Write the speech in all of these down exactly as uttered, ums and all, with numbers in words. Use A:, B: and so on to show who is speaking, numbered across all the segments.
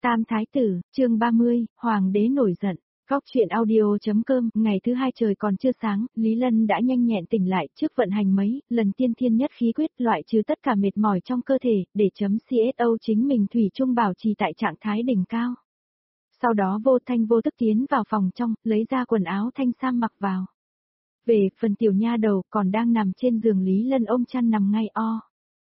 A: Tam Thái Tử, chương ba mươi, Hoàng đế nổi giận. Góc chuyện audio.com, ngày thứ hai trời còn chưa sáng, Lý Lân đã nhanh nhẹn tỉnh lại trước vận hành mấy, lần tiên thiên nhất khí quyết loại trừ tất cả mệt mỏi trong cơ thể, để chấm xê ét o chính mình thủy chung bảo trì tại trạng thái đỉnh cao. Sau đó vô thanh vô tức tiến vào phòng trong, lấy ra quần áo thanh sam mặc vào. Về phần tiểu nha đầu còn đang nằm trên giường Lý Lân ôm chăn nằm ngay o.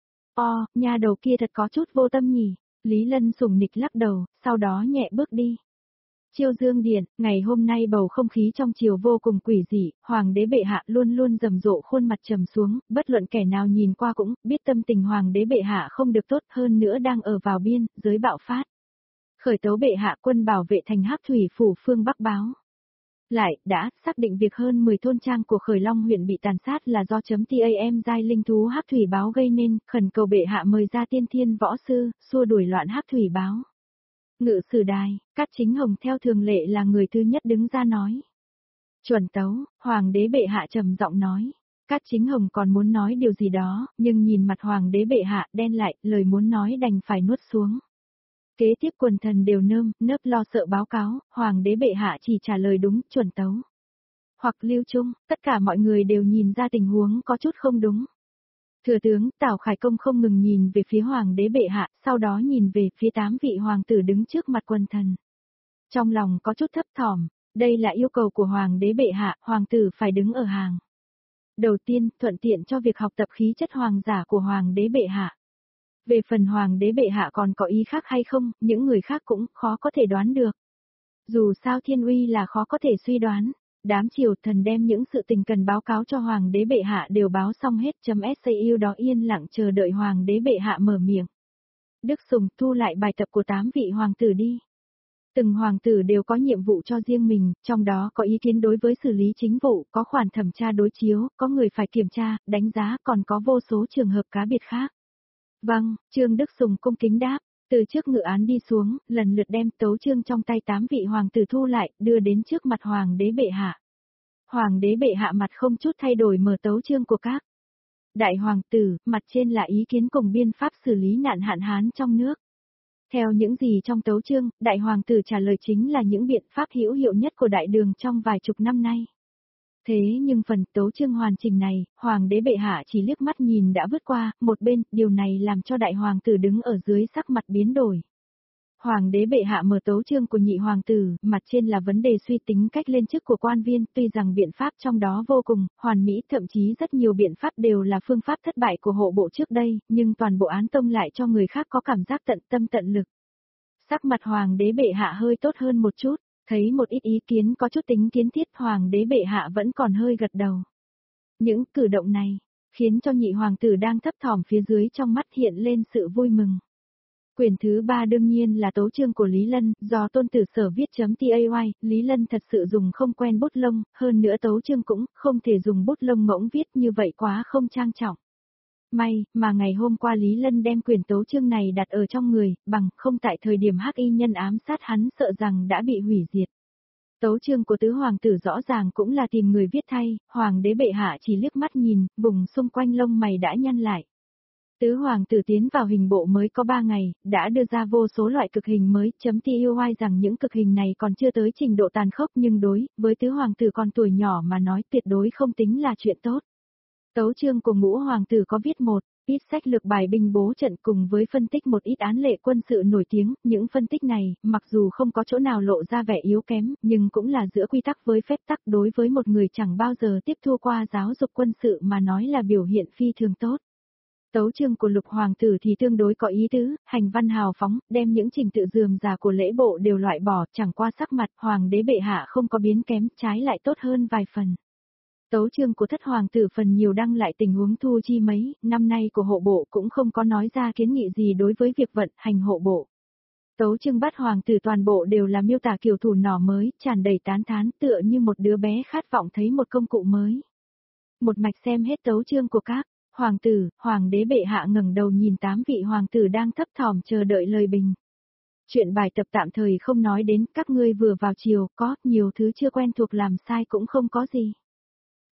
A: O, nha đầu kia thật có chút vô tâm nhỉ. Lý Lân sủng nịch lắc đầu, sau đó nhẹ bước đi. Chiêu Dương Điện, ngày hôm nay bầu không khí trong triều vô cùng quỷ dị, Hoàng đế bệ hạ luôn luôn rầm rộ khuôn mặt trầm xuống, bất luận kẻ nào nhìn qua cũng biết tâm tình Hoàng đế bệ hạ không được tốt, hơn nữa đang ở vào biên, giới bạo phát. Khởi tấu bệ hạ quân bảo vệ thành Hắc Thủy phủ phương Bắc báo. Lại, đã xác định việc hơn mười thôn trang của Khởi Long huyện bị tàn sát là do chấm tam giai linh thú Hắc Thủy báo gây nên, khẩn cầu bệ hạ mời ra tiên thiên võ sư, xua đuổi loạn Hắc Thủy báo. Ngự sử đài, Cát Chính Hồng theo thường lệ là người thứ nhất đứng ra nói. Chuẩn tấu, Hoàng đế bệ hạ trầm giọng nói. Cát Chính Hồng còn muốn nói điều gì đó, nhưng nhìn mặt Hoàng đế bệ hạ đen lại, lời muốn nói đành phải nuốt xuống. Kế tiếp quần thần đều nơm, nớp lo sợ báo cáo, Hoàng đế bệ hạ chỉ trả lời đúng, chuẩn tấu. Hoặc lưu trung, tất cả mọi người đều nhìn ra tình huống có chút không đúng. Thừa tướng Tào Khải Công không ngừng nhìn về phía Hoàng đế bệ hạ, sau đó nhìn về phía tám vị hoàng tử đứng trước mặt quần thần. Trong lòng có chút thấp thỏm, đây là yêu cầu của Hoàng đế bệ hạ, hoàng tử phải đứng ở hàng. Đầu tiên, thuận tiện cho việc học tập khí chất hoàng giả của Hoàng đế bệ hạ. Về phần Hoàng đế bệ hạ còn có ý khác hay không, những người khác cũng khó có thể đoán được. Dù sao thiên uy là khó có thể suy đoán. Đám triều thần đem những sự tình cần báo cáo cho Hoàng đế bệ hạ đều báo xong hết, chấm sau đó yên lặng chờ đợi Hoàng đế bệ hạ mở miệng. Đức Sùng thu lại bài tập của tám vị hoàng tử đi. Từng hoàng tử đều có nhiệm vụ cho riêng mình, trong đó có ý kiến đối với xử lý chính vụ, có khoản thẩm tra đối chiếu, có người phải kiểm tra, đánh giá, còn có vô số trường hợp cá biệt khác. Vâng, Trương Đức Sùng cung kính đáp. Từ trước ngự án đi xuống, lần lượt đem tấu chương trong tay tám vị hoàng tử thu lại, đưa đến trước mặt Hoàng đế bệ hạ. Hoàng đế bệ hạ mặt không chút thay đổi mở tấu chương của các đại hoàng tử, mặt trên là ý kiến cùng biên pháp xử lý nạn hạn hán trong nước. Theo những gì trong tấu chương, đại hoàng tử trả lời chính là những biện pháp hữu hiệu nhất của đại đường trong vài chục năm nay. Thế nhưng phần tấu chương hoàn chỉnh này, Hoàng đế bệ hạ chỉ liếc mắt nhìn đã vứt qua, một bên, điều này làm cho đại hoàng tử đứng ở dưới sắc mặt biến đổi. Hoàng đế bệ hạ mở tấu chương của nhị hoàng tử, mặt trên là vấn đề suy tính cách lên chức của quan viên, tuy rằng biện pháp trong đó vô cùng hoàn mỹ, thậm chí rất nhiều biện pháp đều là phương pháp thất bại của hộ bộ trước đây, nhưng toàn bộ án tông lại cho người khác có cảm giác tận tâm tận lực. Sắc mặt Hoàng đế bệ hạ hơi tốt hơn một chút. Thấy một ít ý kiến có chút tính kiến thiết, Hoàng đế bệ hạ vẫn còn hơi gật đầu. Những cử động này, khiến cho nhị hoàng tử đang thấp thỏm phía dưới trong mắt hiện lên sự vui mừng. Quyển thứ ba đương nhiên là tấu chương của Lý Lân, do tôn tử sở viết chấm tay, Lý Lân thật sự dùng không quen bút lông, hơn nữa tấu chương cũng không thể dùng bút lông ngỗng viết như vậy quá không trang trọng. May, mà ngày hôm qua Lý Lân đem quyển tấu chương này đặt ở trong người, bằng không tại thời điểm hắc y nhân ám sát hắn sợ rằng đã bị hủy diệt. Tấu chương của tứ hoàng tử rõ ràng cũng là tìm người viết thay, Hoàng đế bệ hạ chỉ liếc mắt nhìn, vùng xung quanh lông mày đã nhăn lại. Tứ hoàng tử tiến vào hình bộ mới có ba ngày, đã đưa ra vô số loại cực hình mới, chấm tay rằng những cực hình này còn chưa tới trình độ tàn khốc nhưng đối với tứ hoàng tử còn tuổi nhỏ mà nói tuyệt đối không tính là chuyện tốt. Tấu chương của ngũ hoàng tử có viết một ít sách lược bài binh bố trận cùng với phân tích một ít án lệ quân sự nổi tiếng, những phân tích này, mặc dù không có chỗ nào lộ ra vẻ yếu kém, nhưng cũng là giữa quy tắc với phép tắc đối với một người chẳng bao giờ tiếp thu qua giáo dục quân sự mà nói là biểu hiện phi thường tốt. Tấu chương của lục hoàng tử thì tương đối có ý tứ, hành văn hào phóng, đem những trình tự rườm rà của lễ bộ đều loại bỏ, chẳng qua sắc mặt Hoàng đế bệ hạ không có biến kém, trái lại tốt hơn vài phần. Tấu chương của thất hoàng tử phần nhiều đăng lại tình huống thu chi mấy, năm nay của hộ bộ cũng không có nói ra kiến nghị gì đối với việc vận hành hộ bộ. Tấu chương bát hoàng tử toàn bộ đều là miêu tả kiểu thủ nỏ mới, tràn đầy tán thán tựa như một đứa bé khát vọng thấy một công cụ mới. Một mạch xem hết tấu chương của các hoàng tử, Hoàng đế bệ hạ ngẩng đầu nhìn tám vị hoàng tử đang thấp thỏm chờ đợi lời bình. Chuyện bài tập tạm thời không nói đến, các ngươi vừa vào chiều, có nhiều thứ chưa quen thuộc làm sai cũng không có gì.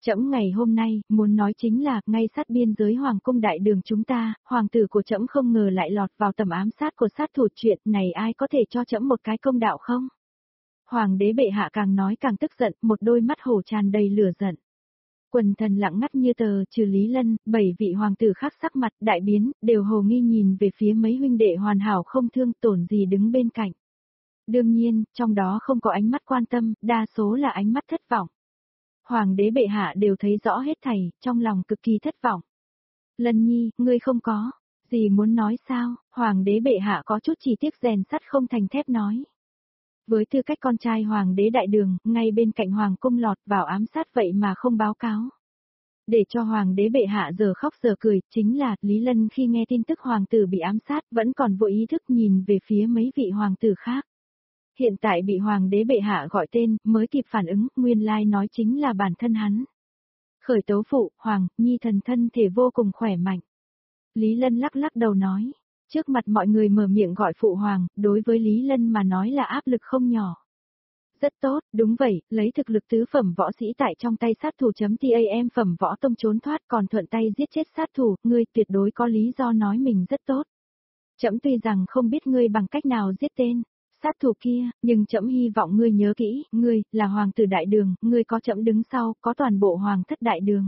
A: Trẫm ngày hôm nay, muốn nói chính là, ngay sát biên giới hoàng cung đại đường chúng ta, hoàng tử của trẫm không ngờ lại lọt vào tầm ám sát của sát thủ, chuyện này ai có thể cho trẫm một cái công đạo không? Hoàng đế bệ hạ càng nói càng tức giận, một đôi mắt hổ tràn đầy lửa giận. Quần thần lặng ngắt như tờ, trừ Lý Lân, bảy vị hoàng tử khác sắc mặt đại biến, đều hồ nghi nhìn về phía mấy huynh đệ hoàn hảo không thương tổn gì đứng bên cạnh. Đương nhiên, trong đó không có ánh mắt quan tâm, đa số là ánh mắt thất vọng. Hoàng đế bệ hạ đều thấy rõ hết thảy, trong lòng cực kỳ thất vọng. Lân nhi, ngươi không có gì muốn nói sao? Hoàng đế bệ hạ có chút chỉ tiếc rèn sắt không thành thép nói. Với tư cách con trai hoàng đế đại đường, ngay bên cạnh hoàng cung lọt vào ám sát vậy mà không báo cáo. Để cho hoàng đế bệ hạ giờ khóc giờ cười, chính là Lý Lân khi nghe tin tức hoàng tử bị ám sát vẫn còn vô ý thức nhìn về phía mấy vị hoàng tử khác. Hiện tại bị hoàng đế bệ hạ gọi tên, mới kịp phản ứng, nguyên lai nói chính là bản thân hắn. Khởi tấu phụ, hoàng, nhi thần thân thể vô cùng khỏe mạnh. Lý Lân lắc lắc đầu nói, trước mặt mọi người mở miệng gọi phụ hoàng, đối với Lý Lân mà nói là áp lực không nhỏ. Rất tốt, đúng vậy, lấy thực lực tứ phẩm võ sĩ tại trong tay sát thủ.tam phẩm võ tông trốn thoát còn thuận tay giết chết sát thủ, ngươi tuyệt đối có lý do nói mình rất tốt. Trẫm tuy rằng không biết ngươi bằng cách nào giết tên sát thủ kia, nhưng trẫm hy vọng ngươi nhớ kỹ, ngươi là hoàng tử đại đường, ngươi có trẫm đứng sau, có toàn bộ hoàng thất đại đường.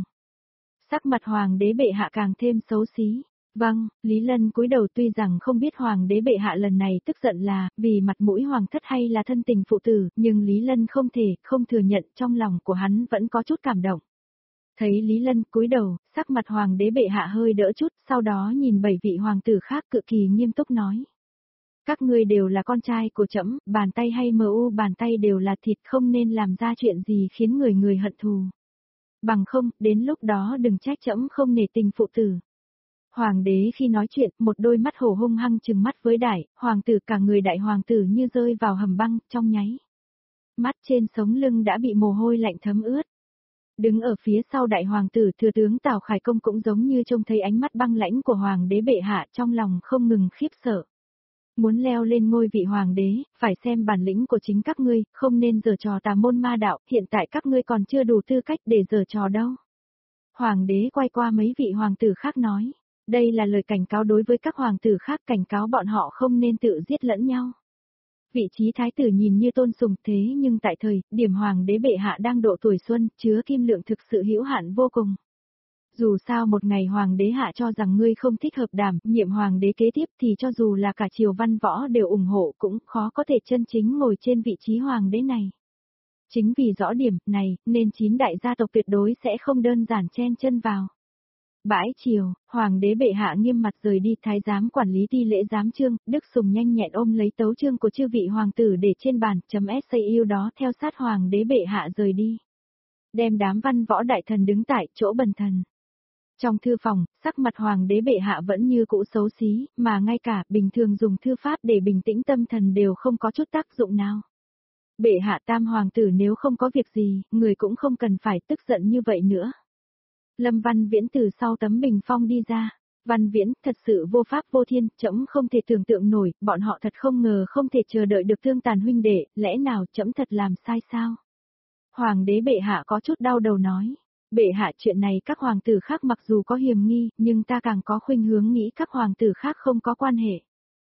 A: Sắc mặt hoàng đế bệ hạ càng thêm xấu xí. Vâng, Lý Lân cúi đầu tuy rằng không biết hoàng đế bệ hạ lần này tức giận là vì mặt mũi hoàng thất hay là thân tình phụ tử, nhưng Lý Lân không thể không thừa nhận trong lòng của hắn vẫn có chút cảm động. Thấy Lý Lân cúi đầu, sắc mặt hoàng đế bệ hạ hơi đỡ chút, sau đó nhìn bảy vị hoàng tử khác cực kỳ nghiêm túc nói. Các ngươi đều là con trai của trẫm, bàn tay hay mờ u bàn tay đều là thịt, không nên làm ra chuyện gì khiến người người hận thù. Bằng không, đến lúc đó đừng trách trẫm không nể tình phụ tử. Hoàng đế khi nói chuyện, một đôi mắt hổ hung hăng trừng mắt với đại, hoàng tử cả người đại hoàng tử như rơi vào hầm băng, trong nháy. Mắt trên sống lưng đã bị mồ hôi lạnh thấm ướt. Đứng ở phía sau đại hoàng tử thừa tướng Tào Khải Công cũng giống như trông thấy ánh mắt băng lãnh của hoàng đế bệ hạ, trong lòng không ngừng khiếp sợ. Muốn leo lên ngôi vị hoàng đế, phải xem bản lĩnh của chính các ngươi, không nên giở trò tà môn ma đạo, hiện tại các ngươi còn chưa đủ tư cách để giở trò đâu. Hoàng đế quay qua mấy vị hoàng tử khác nói. Đây là lời cảnh cáo đối với các hoàng tử khác, cảnh cáo bọn họ không nên tự giết lẫn nhau. Vị trí thái tử nhìn như tôn sùng thế nhưng tại thời, điểm hoàng đế bệ hạ đang độ tuổi xuân, chứa kim lượng thực sự hữu hạn vô cùng. Dù sao một ngày hoàng đế hạ cho rằng ngươi không thích hợp đảm, nhiệm hoàng đế kế tiếp thì cho dù là cả triều văn võ đều ủng hộ cũng khó có thể chân chính ngồi trên vị trí hoàng đế này. Chính vì rõ điểm này, nên chín đại gia tộc tuyệt đối sẽ không đơn giản chen chân vào. Bãi chiều, hoàng đế bệ hạ nghiêm mặt rời đi, thái giám quản lý ti lễ giám chương, Đức Sùng nhanh nhẹn ôm lấy tấu chương của chư vị hoàng tử để trên bàn, chấm sau đó theo sát hoàng đế bệ hạ rời đi. Đem đám văn võ đại thần đứng tại chỗ bần thần. Trong thư phòng, sắc mặt hoàng đế bệ hạ vẫn như cũ xấu xí, mà ngay cả bình thường dùng thư pháp để bình tĩnh tâm thần đều không có chút tác dụng nào. Bệ hạ tam hoàng tử nếu không có việc gì, người cũng không cần phải tức giận như vậy nữa. Lâm Văn Viễn từ sau tấm bình phong đi ra. Văn Viễn, thật sự vô pháp vô thiên, trẫm không thể tưởng tượng nổi, bọn họ thật không ngờ không thể chờ đợi được Thương Tàn huynh đệ, lẽ nào trẫm thật làm sai sao? Hoàng đế bệ hạ có chút đau đầu nói. Bệ hạ, chuyện này các hoàng tử khác mặc dù có hiềm nghi, nhưng ta càng có khuynh hướng nghĩ các hoàng tử khác không có quan hệ.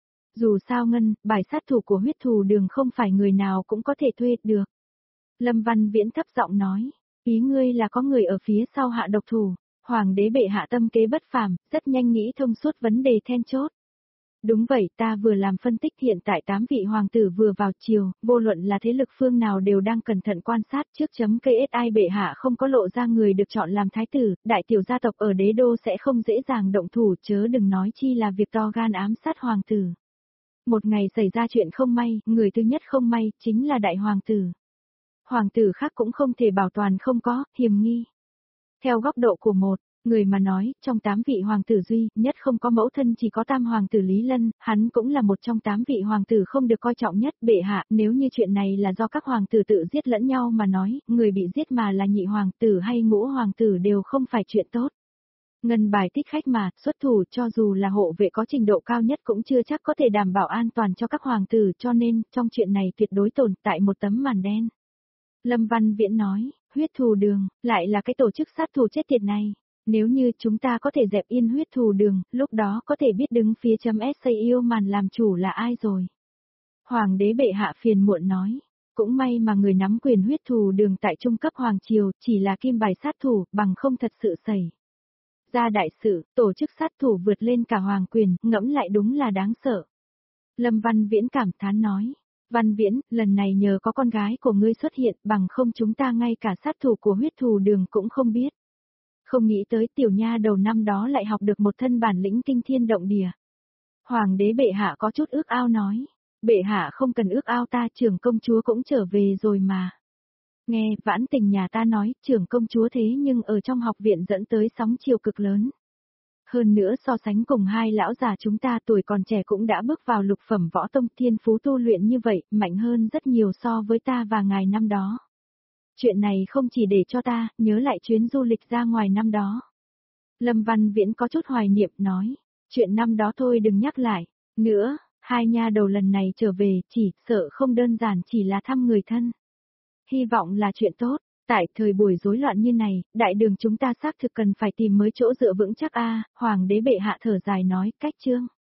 A: Dù sao ngân, bài sát thủ của huyết thù đường không phải người nào cũng có thể thuê được. Lâm Văn Viễn thấp giọng nói. Ý ngươi là có người ở phía sau hạ độc thủ. Hoàng đế bệ hạ tâm kế bất phàm, rất nhanh nghĩ thông suốt vấn đề then chốt. Đúng vậy, ta vừa làm phân tích, hiện tại tám vị hoàng tử vừa vào triều, vô luận là thế lực phương nào đều đang cẩn thận quan sát trước chấm ca ét i bệ hạ không có lộ ra người được chọn làm thái tử, đại tiểu gia tộc ở đế đô sẽ không dễ dàng động thủ, chớ đừng nói chi là việc to gan ám sát hoàng tử. Một ngày xảy ra chuyện không may, người thứ nhất không may, chính là đại hoàng tử. Hoàng tử khác cũng không thể bảo toàn không có, hiềm nghi. Theo góc độ của một người mà nói, trong tám vị hoàng tử duy nhất không có mẫu thân chỉ có tam hoàng tử Lý Lân, hắn cũng là một trong tám vị hoàng tử không được coi trọng nhất. Bệ hạ, nếu như chuyện này là do các hoàng tử tự giết lẫn nhau mà nói, người bị giết mà là nhị hoàng tử hay ngũ hoàng tử đều không phải chuyện tốt. Ngân bài thích khách mà, xuất thủ cho dù là hộ vệ có trình độ cao nhất cũng chưa chắc có thể đảm bảo an toàn cho các hoàng tử, cho nên, trong chuyện này tuyệt đối tồn tại một tấm màn đen. Lâm Văn Viễn nói, Huyết thù đường, lại là cái tổ chức sát thủ chết tiệt này. Nếu như chúng ta có thể dẹp yên huyết thù đường, lúc đó có thể biết đứng phía chấm S yêu màn làm chủ là ai rồi. Hoàng đế bệ hạ phiền muộn nói. Cũng may mà người nắm quyền huyết thù đường tại trung cấp Hoàng Triều chỉ là kim bài sát thủ, bằng không thật sự xảy ra đại sự, tổ chức sát thủ vượt lên cả hoàng quyền, ngẫm lại đúng là đáng sợ. Lâm Văn Viễn cảm thán nói. Văn Viễn, lần này nhờ có con gái của ngươi xuất hiện, bằng không chúng ta ngay cả sát thủ của huyết thù đường cũng không biết. Không nghĩ tới tiểu nha đầu năm đó lại học được một thân bản lĩnh kinh thiên động địa. Hoàng đế bệ hạ có chút ước ao nói. Bệ hạ không cần ước ao ta, trưởng công chúa cũng trở về rồi mà. Nghe, vãn tình nhà ta nói, trưởng công chúa thế nhưng ở trong học viện dẫn tới sóng chiều cực lớn. Hơn nữa so sánh cùng hai lão già chúng ta tuổi còn trẻ cũng đã bước vào lục phẩm võ tông, thiên phú tu luyện như vậy, mạnh hơn rất nhiều so với ta và ngài năm đó. Chuyện này không chỉ để cho ta, nhớ lại chuyến du lịch ra ngoài năm đó. Lâm Văn Viễn có chút hoài niệm nói, chuyện năm đó thôi đừng nhắc lại, nữa, hai nha đầu lần này trở về, chỉ sợ không đơn giản chỉ là thăm người thân. Hy vọng là chuyện tốt, tại thời buổi rối loạn như này, đại đường chúng ta xác thực cần phải tìm mới chỗ dựa vững chắc a. Hoàng đế bệ hạ thở dài nói, cách chương.